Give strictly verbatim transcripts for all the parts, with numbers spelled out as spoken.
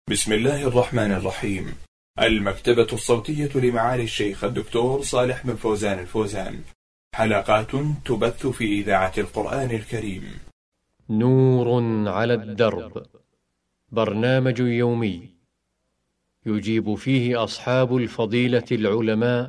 بسم الله الرحمن الرحيم. المكتبة الصوتية لمعالي الشيخ الدكتور صالح بن فوزان الفوزان، حلقات تبث في إذاعة القرآن الكريم. نور على الدرب، برنامج يومي يجيب فيه أصحاب الفضيلة العلماء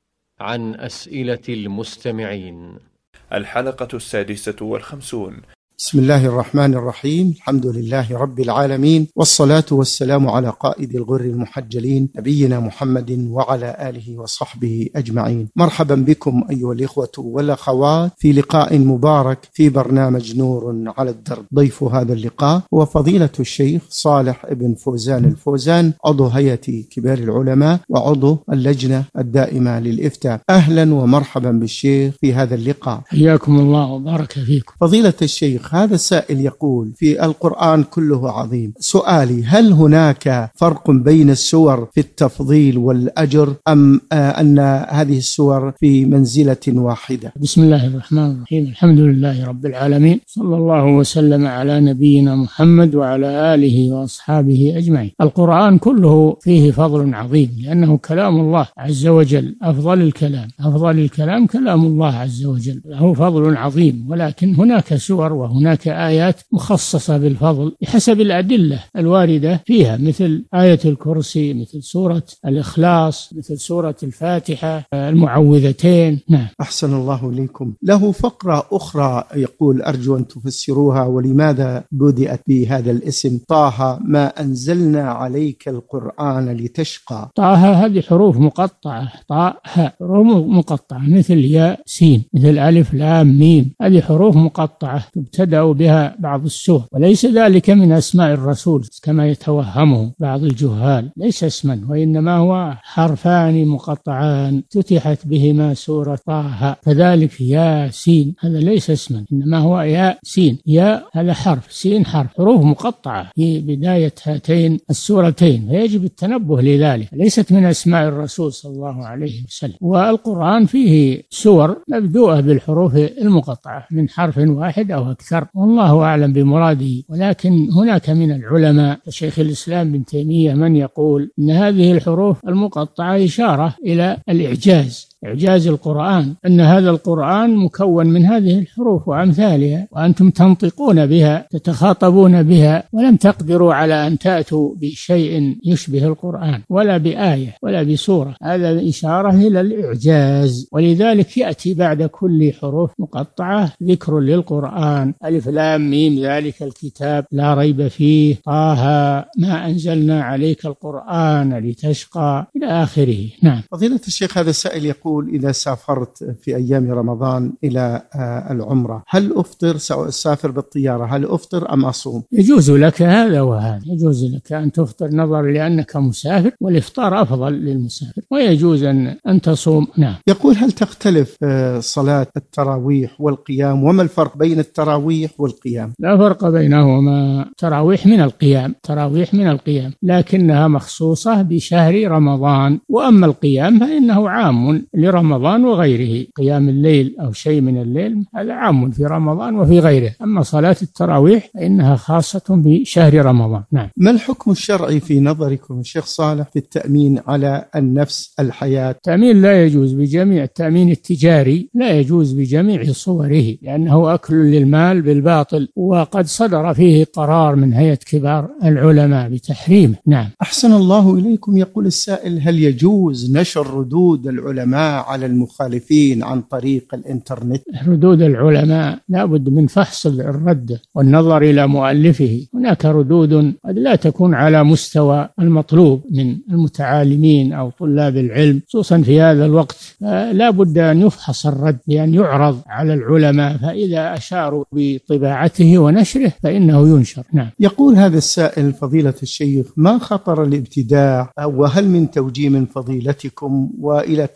عن أسئلة المستمعين. الحلقة السادسة والخمسون. بسم الله الرحمن الرحيم. الحمد لله رب العالمين، والصلاة والسلام على قائد الغر المحجلين نبينا محمد وعلى آله وصحبه أجمعين. مرحبا بكم أيها الإخوة والأخوات في لقاء مبارك في برنامج نور على الدرب. ضيف هذا اللقاء هو فضيلة الشيخ صالح بن فوزان الفوزان، عضو هيئة كبار العلماء وعضو اللجنة الدائمة للإفتاء. أهلا ومرحبا بالشيخ في هذا اللقاء. حياكم الله وبارك فيكم. فضيلة الشيخ، هذا السائل يقول: في القرآن كله عظيم، سؤالي هل هناك فرق بين السور في التفضيل والأجر، أم أن هذه السور في منزلة واحدة؟ بسم الله الرحمن الرحيم. الحمد لله رب العالمين، صلى الله وسلم على نبينا محمد وعلى آله وأصحابه أجمعين. القرآن كله فيه فضل عظيم، لأنه كلام الله عز وجل، أفضل الكلام أفضل الكلام كلام الله عز وجل، له فضل عظيم. ولكن هناك سور وهناك هناك آيات مخصصة بالفضل بحسب الأدلة الواردة فيها، مثل آية الكرسي، مثل سورة الإخلاص، مثل سورة الفاتحة، المعوذتين. نعم. أحسن الله إليكم. له فقرة أخرى يقول: أرجو أن تفسروها، ولماذا بدأت بهذا الاسم طه ما أنزلنا عليك القرآن لتشقى؟ طه هذه حروف مقطعة، طاء هاء، حروف مقطعة مثل ياء سين، مثل ألف لام ميم، هذه حروف مقطعة تبتدأ بها بعض السور، وليس ذلك من أسماء الرسول كما يتوهمه بعض الجهال، ليس اسما، وإنما هو حرفان مقطعان فتحت بهما سورة طه. كذلك يا سين، هذا ليس اسما، إنما هو يا سين، يا هذا حرف، سين حرف، حروف مقطعة في بداية هاتين السورتين، فيجب التنبه لذلك، ليست من أسماء الرسول صلى الله عليه وسلم. والقرآن فيه سور مبدوءة بالحروف المقطعة من حرف واحد أو أكثر، والله أعلم بمراده. ولكن هناك من العلماء شيخ الإسلام بن تيمية من يقول إن هذه الحروف المقطعة إشارة إلى الإعجاز، إعجاز القرآن، أن هذا القرآن مكون من هذه الحروف وأمثالها، وأنتم تنطقون بها تتخاطبون بها، ولم تقدروا على أن تأتوا بشيء يشبه القرآن ولا بآية ولا بسورة. هذا إشارة إلى الإعجاز، ولذلك يأتي بعد كل حروف مقطعة ذكر للقرآن: ألف لام ميم ذلك الكتاب لا ريب فيه، طه ما أنزلنا عليك القرآن لتشقى، إلى آخره. نعم. فضيلة الشيخ، هذا السائل يقول: إذا سافرت في أيام رمضان إلى العمرة، هل أفطر؟ سأسافر بالطيارة، هل أفطر أم أصوم؟ يجوز لك هذا وهذا، يجوز لك أن تفطر نظرا لأنك مسافر، والإفطار أفضل للمسافر، ويجوز أن أن تصوم. نعم. يقول: هل تختلف صلاة التراويح والقيام، وما الفرق بين التراويح والقيام؟ لا فرق بينهما، تراويح من القيام، تراويح من القيام، لكنها مخصوصة بشهر رمضان. وأما القيام فإنه عام لرمضان وغيره، قيام الليل أو شيء من الليل هذا عام في رمضان وفي غيره. أما صلاة التراويح فإنها خاصة بشهر رمضان. نعم. ما الحكم الشرعي في نظركم الشيخ صالح في التأمين على النفس الحياة؟ التأمين لا يجوز بجميع، التأمين التجاري لا يجوز بجميع صوره، لأنه أكل للمال بالباطل، وقد صدر فيه قرار من هيئة كبار العلماء بتحريمه. نعم. أحسن الله إليكم. يقول السائل: هل يجوز نشر ردود العلماء على المخالفين عن طريق الإنترنت؟ ردود العلماء لا بد من فحص الرد والنظر إلى مؤلفه. هناك ردود قد لا تكون على مستوى المطلوب من المتعالمين أو طلاب العلم، خصوصا في هذا الوقت، لا بد أن يفحص الرد بأن يعرض على العلماء، فإذا أشاروا بطباعته ونشره فإنه ينشر. نعم. يقول هذا السائل: فضيلة الشيخ، ما خطر الابتداع، وهل من توجيه من فضيلتكم، وإلى كم ينقسم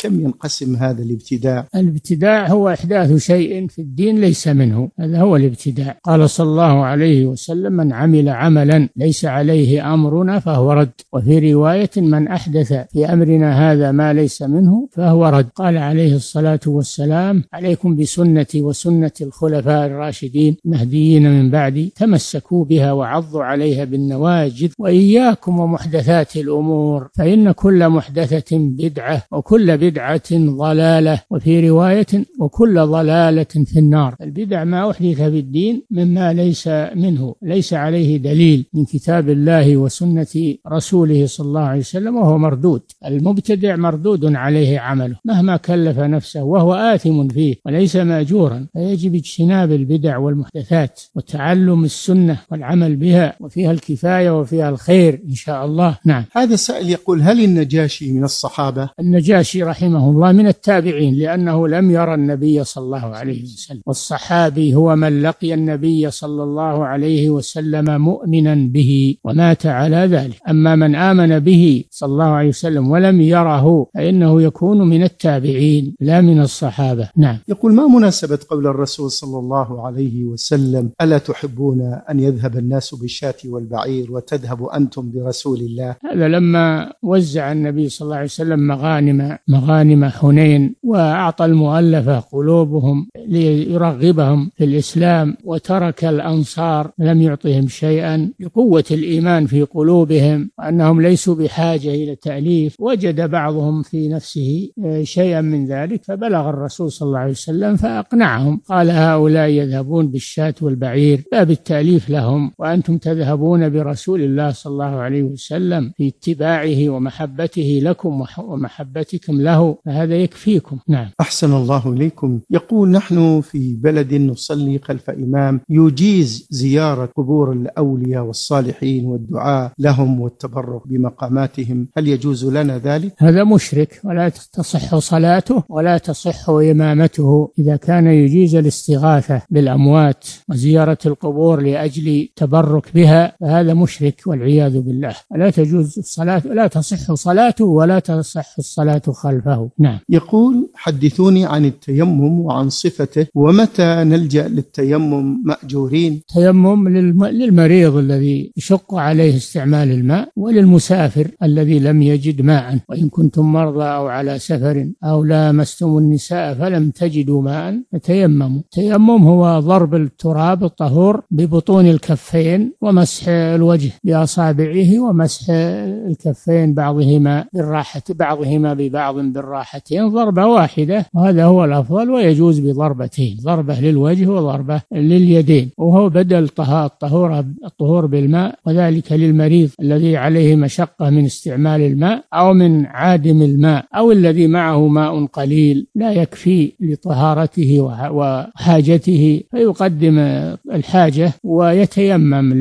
ينقسم هذا الابتداع؟ الابتداع هو إحداث شيء في الدين ليس منه، هذا هو الابتداع. قال صلى الله عليه وسلم: من عمل عملا ليس عليه أمرنا فهو رد. وفي رواية: من أحدث في أمرنا هذا ما ليس منه فهو رد. قال عليه الصلاة والسلام: عليكم بسنتي وسنة الخلفاء الراشدين المهديين من بعدي، تمسكوا بها وعضوا عليها بالنواجذ، وإياكم ومحدثات الأمور، فإن كل محدثة بدعة وكل بدعة ضلالة. وفي رواية: وكل ضلالة في النار. البدع ما أحدث في الدين مما ليس منه، ليس عليه دليل من كتاب الله وسنة رسوله صلى الله عليه وسلم، وهو مردود. المبتدع مردود عليه عمله مهما كلف نفسه، وهو آثم فيه وليس مأجورا. فيجب اجتناب البدع والمحدثات وتعلم السنة والعمل بها، وفيها الكفاية وفيها الخير إن شاء الله. نعم. هذا سائل يقول: هل النجاشي من الصحابة؟ النجاشي رحمه الله من التابعين، لأنه لم يرى النبي صلى الله عليه وسلم. والصحابي هو من لقي النبي صلى الله عليه وسلم مؤمنا به ومات على ذلك. أما من آمن به صلى الله عليه وسلم ولم يره فإنه يكون من التابعين لا من الصحابة. نعم. يقول: ما مناسبة قول الرسول صلى الله عليه وسلم: ألا تحبون أن يذهب الناس بالشاة والبعير وتذهب أنتم برسول الله؟ هذا لما وزع النبي صلى الله عليه وسلم مغانم مغانم حنين، وأعطى المؤلفة قلوبهم ليرغبهم في الإسلام، وترك الأنصار لم يعطهم شيئا لقوة الإيمان في قلوبهم وأنهم ليسوا بحاجة إلى تأليف. وجد بعضهم في نفسه شيئا من ذلك فبلغ الرسول صلى الله عليه وسلم فأقنعهم. قال: هؤلاء يذهبون بالشاة والبعير لا بالتأليف لهم، وأنتم تذهبون برسول الله صلى الله عليه وسلم في اتباعه ومحبته لكم ومحبتكم له، فهذا يكفيكم. نعم. أحسن الله إليكم. يقول: نحن في بلد نصلي خلف إمام يجيز زيارة قبور الأولياء والصالحين والدعاء لهم والتبرك بمقاماتهم، هل يجوز لنا ذلك؟ هذا مشرك، ولا تصح صلاته ولا تصح إمامته إذا كان يجيز الاستغاثة بالأموات وزيارة القبور لأجل تبرك بها، فهذا مشرك والعياذ بالله. لا تجوز الصلاة، لا تصح صلاته ولا تصح الصلاة خلفه. نعم. يقول: حدثوني عن التيمم وعن صفته، ومتى نلجأ للتيمم مأجورين؟ تيمم للمريض الذي يشق عليه استعمال الماء، وللمسافر الذي لم يجد ماء. وإن كنتم مرضى أو على سفر أو لامستم النساء فلم تجدوا ماء فتيمموا. التيمم هو ضرب التراب الطهور ببطون الكفين ومسح الوجه بأصابعه ومسح الكفين بعضهما بالراحة بعضهما ببعض بالراحتين ضربة واحدة، وهذا هو الأفضل. ويجوز بضربتين، ضربة للوجه وضربة لليدين، وهو بدل الطهور الطهور بالماء، وذلك للمريض الذي عليه مشقة من استعمال الماء أو من عادم الماء أو الذي معه ماء قليل لا يكفي لطهارته وحاجته، فيقدم الحاجة ويتيمم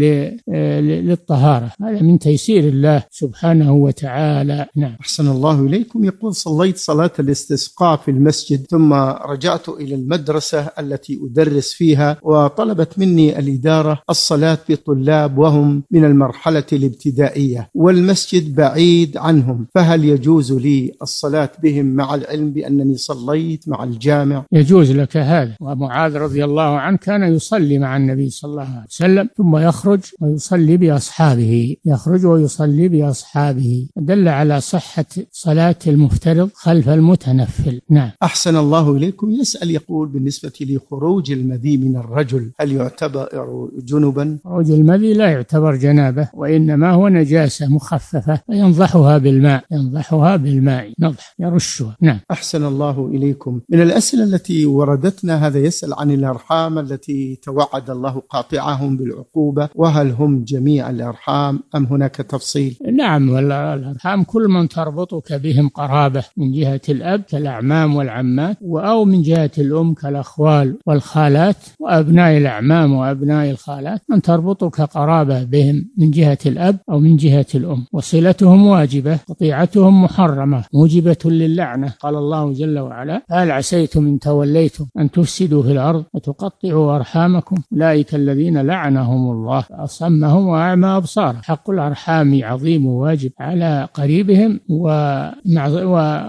للطهارة. هذا من تيسير الله سبحانه وتعالى. نعم. أحسن الله إليكم. يقول: صليت صلاة الاستسقاء في المسجد ثم رجعت إلى المدرسة التي أدرس فيها، وطلبت مني الإدارة الصلاة بطلاب وهم من المرحلة الابتدائية والمسجد بعيد عنهم، فهل يجوز لي الصلاة بهم مع العلم بأنني صليت مع الجامع؟ يجوز لك هذا. ومعاذ رضي الله عنه كان يصلي مع النبي صلى الله عليه وسلم ثم يخرج ويصلي بأصحابه، يخرج ويصلي بأصحابه، دل على صحة صلاة المفترض خلف المتنفل. نعم. أحسن الله إليكم. يسأل يقول: بالنسبة لخروج المذي من الرجل هل يعتبر جنبا؟ خروج المذي لا يعتبر جنابة، وإنما هو نجاسة مخففة، وينضحها بالماء، ينضحها بالماء نضح يرشها. نعم. أحسن الله إليكم. من الأسئلة التي وردتنا هذا يسأل عن الأرحام التي توعد الله قاطعهم بالعقوبة، وهل هم جميع الأرحام أم هناك تفصيل؟ نعم، والأرحام كل من تربطك بهم قرابة من جهة الأب كالأعمام والعمات، أو من جهة الأم كالأخوال والخالات وأبناء الأعمام وأبناء الخالات، من تربطك قرابة بهم من جهة الأب أو من جهة الأم. وصلتهم واجبة، قطيعتهم محرمة موجبة للعنة. قال الله جل وعلا: هل عسيتم إن توليتم أن تفسدوا في الأرض وتقطعوا أرحامكم أولئك الذين لعنهم الله فأصمهم وأعمى أبصارهم. حق الأرحام عظيم وواجب على قريبهم، وقطيعة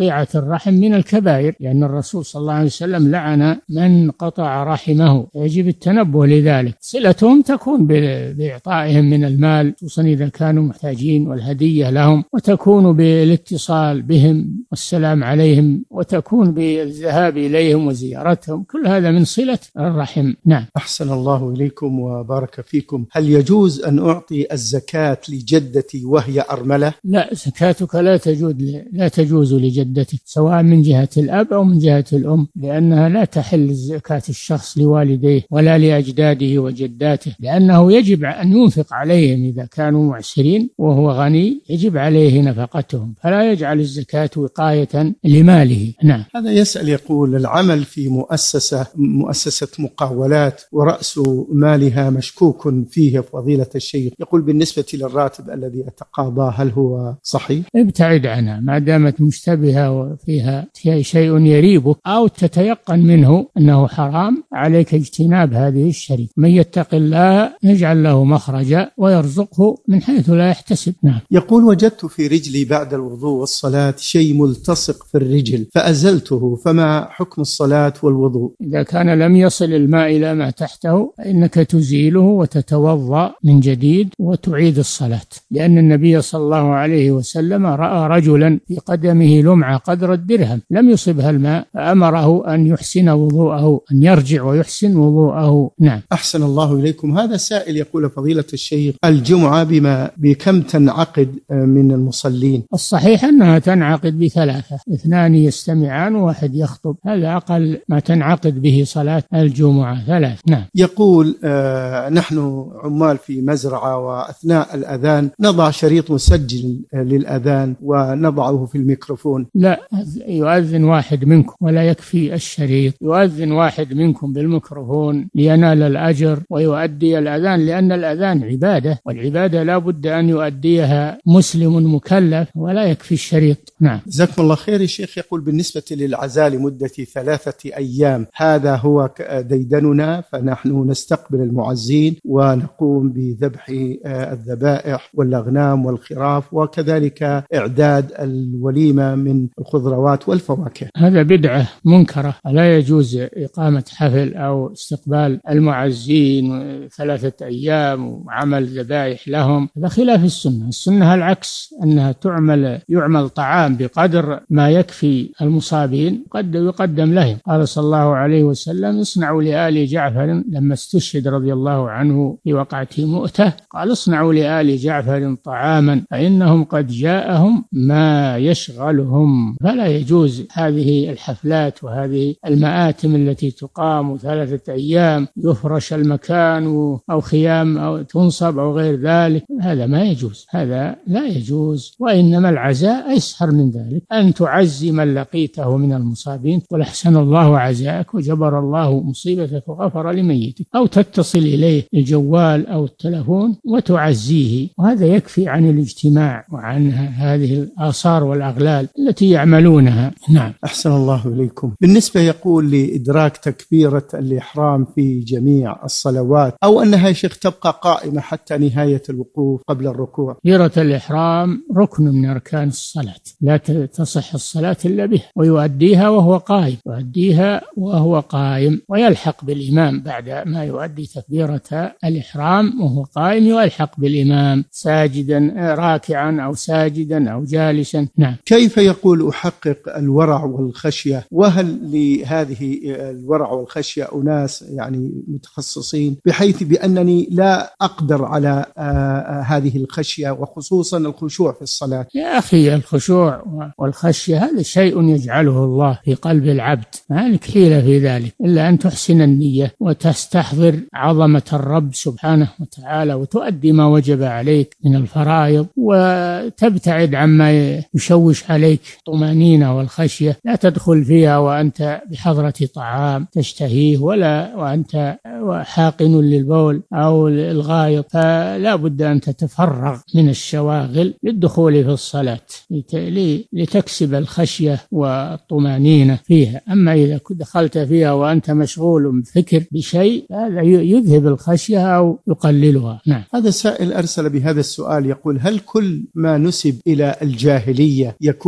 قطيعة الرحم من الكبائر، لأن الرسول صلى الله عليه وسلم لعن من قطع رحمه، يجب التنبه لذلك. صلتهم تكون بإعطائهم من المال خصوصا إذا كانوا محتاجين والهدية لهم، وتكون بالاتصال بهم والسلام عليهم، وتكون بالذهاب إليهم وزيارتهم، كل هذا من صلة الرحم. نعم. أحسن الله إليكم وبارك فيكم. هل يجوز أن أعطي الزكاة لجدتي وهي أرملة؟ لا، زكاتك لا تجوز لا تجوز لجدتك، سواء من جهة الأب أو من جهة الأم، لأنها لا تحل زكاة الشخص لوالديه ولا لأجداده وجداته، لأنه يجب أن ينفق عليهم إذا كانوا معسرين وهو غني، يجب عليه نفقتهم، فلا يجعل الزكاة وقاية لماله. نعم. هذا يسأل يقول: العمل في مؤسسة مؤسسة مقاولات ورأس مالها مشكوك فيه فضيلة الشيخ، يقول بالنسبة للراتب الذي أتقاضاه هل هو صحيح؟ ابتعد عنها ما دامت مشتبهة وفيها شيء يريبك أو تتيقن منه أنه حرام، عليك اجتناب هذه الشريك. من يتق الله يجعل له مخرجا ويرزقه من حيث لا يحتسب. نعم. يقول: وجدت في رجلي بعد الوضوء والصلاة شيء ملتصق في الرجل فأزلته، فما حكم الصلاة والوضوء؟ إذا كان لم يصل الماء إلى ما تحته فإنك تزيله وتتوضأ من جديد وتعيد الصلاة، لأن النبي صلى الله عليه وسلم رأى رجلا في قدمه لمعة قدر الدرهم لم يصبها الماء، فأمره أن يحسن وضوءه، أن يرجع ويحسن وضوءه. نعم. أحسن الله إليكم. هذا سائل يقول: فضيلة الشيخ، الجمعة بما بكم تنعقد من المصلين؟ الصحيح أنها تنعقد بثلاثة، اثنان يستمعان وواحد يخطب، هذا أقل ما تنعقد به صلاة الجمعة، ثلاث. نعم. يقول: آه نحن عمال في مزرعة، وأثناء الأذان نضع شريط مسجل للأذان ونضعه في الميكروفون. لا، يؤذن واحد منكم ولا يكفي الشريط، يؤذن واحد منكم بالميكروفون لينال الأجر ويؤدي الأذان، لأن الأذان عبادة، والعبادة لا بد أن يؤديها مسلم مكلف، ولا يكفي الشريط. نعم. جزاكم الله خير. الشيخ يقول: بالنسبة للعزاء لمدة ثلاثة أيام، هذا هو ديدننا، فنحن نستقبل المعزين ونقوم بذبح الذبائح والأغنام والخراف، وكذلك إعداد الوليمة من الخضروات والفواكه. هذا بدعة منكرة، لا يجوز إقامة حفل أو استقبال المعزين ثلاثة أيام وعمل ذبائح لهم، هذا خلاف السنة. السنة العكس، أنها تعمل يعمل طعام بقدر ما يكفي المصابين قد يقدم لهم. قال صلى الله عليه وسلم: اصنعوا لآل جعفر، لما استشهد رضي الله عنه في وقعة مؤتة، قال: اصنعوا لآل جعفر طعاما فإنهم قد جاءهم ما يشغلهم. فلا يجوز هذه الحفلات وهذه المآتم التي تقام ثلاثة أيام، يفرش المكان أو خيام أو تنصب أو غير ذلك، هذا ما يجوز، هذا لا يجوز. وإنما العزاء أيسر من ذلك، أن تعزي من لقيته من المصابين، ولحسن الله عزاءك وجبر الله مصيبتك وغفر لميتك، أو تتصل إليه الجوال أو التلفون وتعزيه، وهذا يكفي عن الاجتماع وعن هذه الآثار والأغلال التي يعملونها. نعم. أحسن الله إليكم. بالنسبة يقول لإدراك تكبيرة الإحرام في جميع الصلوات، أو أنها يا شيخ تبقى قائمة حتى نهاية الوقوف قبل الركوع؟ تكبيرة الإحرام ركن من أركان الصلاة، لا تصح الصلاة إلا به، ويؤديها وهو قائم، يؤديها وهو قائم، ويلحق بالإمام بعد ما يؤدي تكبيرة الإحرام وهو قائم، يلحق بالإمام ساجدا راكعا أو ساجدا أو جالسا. نعم. كيف يقول أحقق الورع والخشية؟ وهل لهذه الورع والخشية أناس يعني متخصصين بحيث بأنني لا أقدر على آه هذه الخشية، وخصوصا الخشوع في الصلاة؟ يا أخي، الخشوع والخشية هذا شيء يجعله الله في قلب العبد، ما لك حيلة في ذلك إلا أن تحسن النية وتستحضر عظمة الرب سبحانه وتعالى، وتؤدي ما وجب عليك من الفرائض، وتبتعد عما يشوش عليك طمأنينة والخشية. لا تدخل فيها وأنت بحضرة طعام تشتهيه، ولا وأنت حاقن للبول أو الغائط، فلا بد أن تتفرغ من الشواغل للدخول في الصلاة لتكسب الخشية والطمأنينة فيها. أما إذا دخلت فيها وأنت مشغول بفكر بشيء، هذا يذهب الخشية أو يقللها. نعم. هذا سائل أرسل بهذا السؤال يقول: هل كل ما نسب إلى الجاهلية يكون من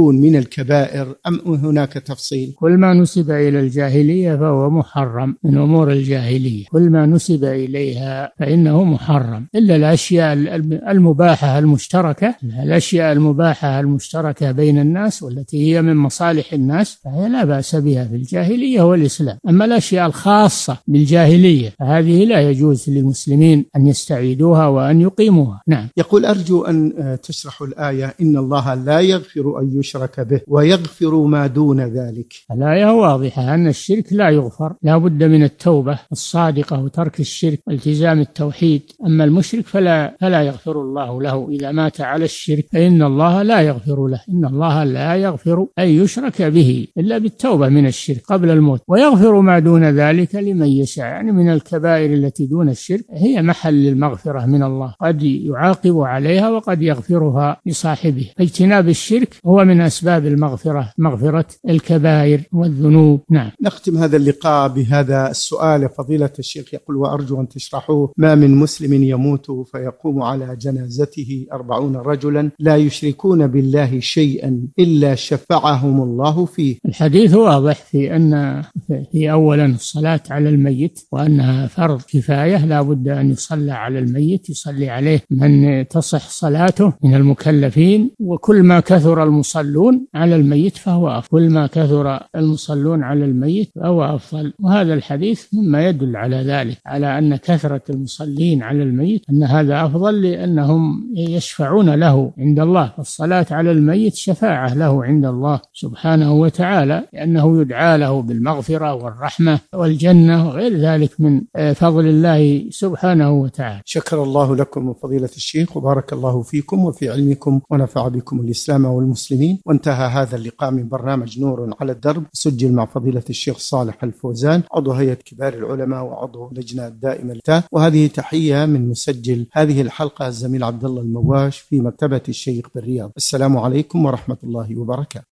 الكبائر أم هناك تفصيل؟ كل ما نسب إلى الجاهلية فهو محرم من أمور الجاهلية، كل ما نسب إليها فإنه محرم، إلا الأشياء المباحة المشتركة، الأشياء المباحة المشتركة بين الناس والتي هي من مصالح الناس فهي لا بأس بها في الجاهلية والإسلام. أما الأشياء الخاصة بالجاهلية فهذه لا يجوز للمسلمين أن يستعيدوها وأن يقيموها. نعم. يقول أرجو أن تشرح الآية إن الله لا يغفر أن يشرك به ويغفر ما دون ذلك. الآية واضحة أن الشرك لا يغفر، لا بد من التوبة الصادقة وترك الشرك والتزام التوحيد. أما المشرك فلا, فلا يغفر الله له إذا مات على الشرك، فإن الله لا يغفر له، إن الله لا يغفر أن يشرك به إلا بالتوبة من الشرك قبل الموت، ويغفر ما دون ذلك لمن يشاء، يعني من الكبائر التي دون الشرك هي محل المغفرة من الله، قد يعاقب عليها وقد يغفرها لصاحبه، فاجتناب الشرك هو من أسباب المغفرة، مغفرة الكبائر والذنوب. نعم. نختم هذا اللقاء بهذا السؤال فضيلة الشيخ، يقول وأرجو أن تشرحوه: ما من مسلم يموت فيقوم على جنازته أربعون رجلا لا يشركون بالله شيئا إلا شفعهم الله فيه. الحديث واضح في أن في أولا الصلاة على الميت وأنها فرض كفاية، لا بد أن يصلى على الميت، يصلي عليه من تصح صلاته من المكلفين، وكل ما كثر المصلون على الميت فهو أفضل، كل ما كثر المصلون على الميت فهو أفضل. وهذا الحديث مما يدل على ذلك، على أن كثرة المصلين على الميت أن هذا أفضل، لأنهم يشفعون له عند الله، الصلاة على الميت شفاعة له عند الله سبحانه وتعالى، لأنه يدعى له بالمغفرة والرحمة والجنة وغير ذلك من فضل الله سبحانه وتعالى. شكر الله لكم فضيلة الشيخ، وبارك الله فيكم وفي علمكم، ونفع بكم الإسلام والمسلمين. وانتهى هذا اللقاء من برنامج نور على الدرب، سجل مع فضيلة الشيخ صالح الفوزان، عضو هيئة كبار العلماء وعضو لجنة دائمة. وهذه تحية من مسجل هذه الحلقة الزميل عبد الله المواش في مكتبة الشيخ بالرياض. السلام عليكم ورحمة الله وبركاته.